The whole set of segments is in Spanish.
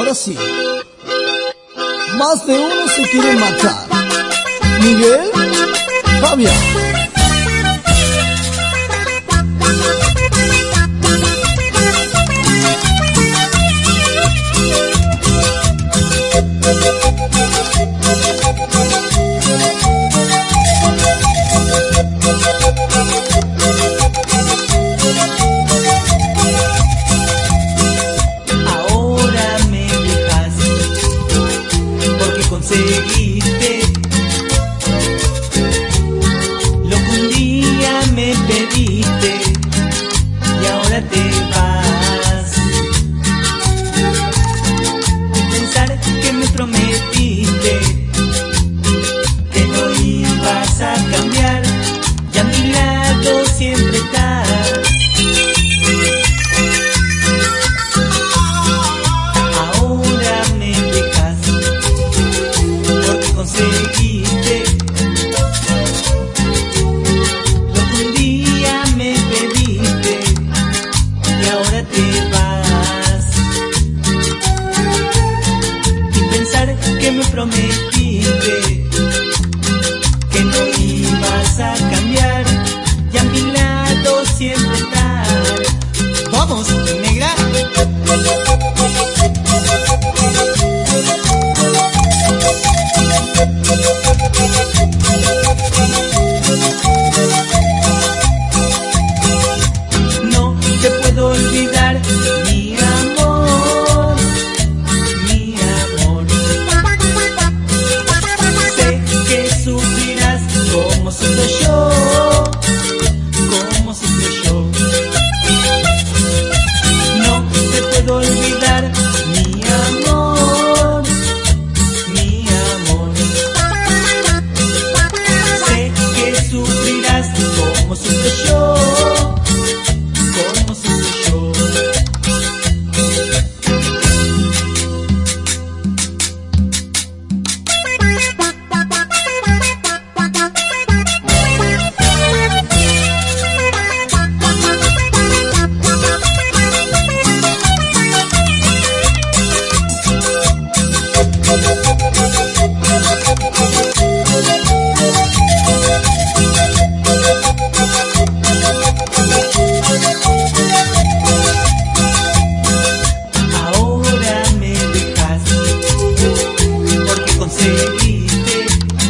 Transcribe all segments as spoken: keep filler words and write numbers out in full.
ahora sí. Más de uno se quiere matar. Miguel, Fabián. Conseguiste lo que un día me pediste y ahora te vas. Pensar que me prometiste que no ibas a cambiar y a mi lado siempre estás. Conseguiste lo que un día me pediste y ahora te vas. Y pensar que me prometiste que no ibas a cambiar y a mi lado siempre estar. Vamos, negra. No te puedo olvidar, mi amor, mi amor. Sé que sufrirás como sufro yo, como sufro yo. No te puedo olvidar, mi amor, mi amor. Sé que sufrirás como sufro yo, como sufro yo. Conseguiste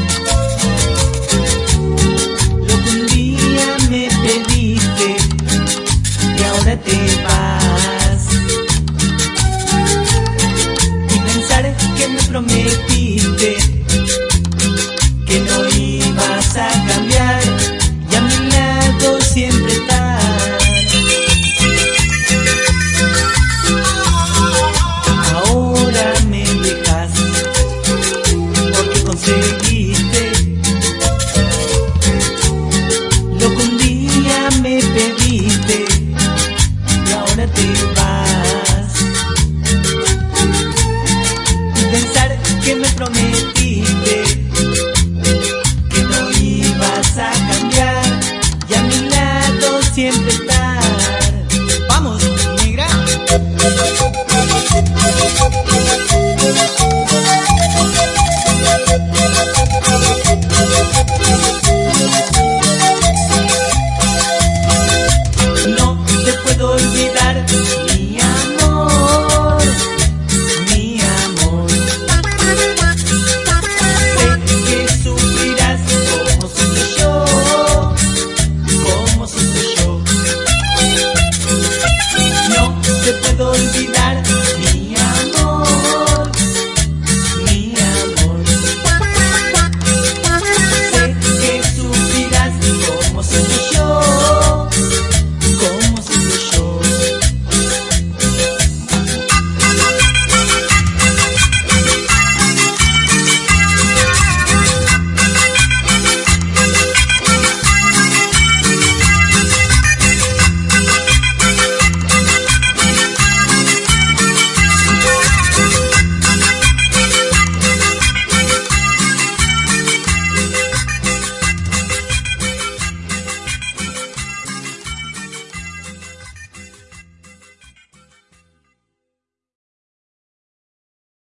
lo que un día me pediste y ahora te vas. Y pensar que me prometiste que no ibas a cambiar y a mi lado siempre estás. Ahora me dejas conseguiste lo que un día me pediste y ahora te vas. Y pensar que me prometiste que no ibas a cambiar y a mi lado siempre estar. Vamos, negra. No te puedo olvidar, mi amor, mi amor. Sé que sufrirás como sufro yo, como sufro yo. No te puedo olvidar.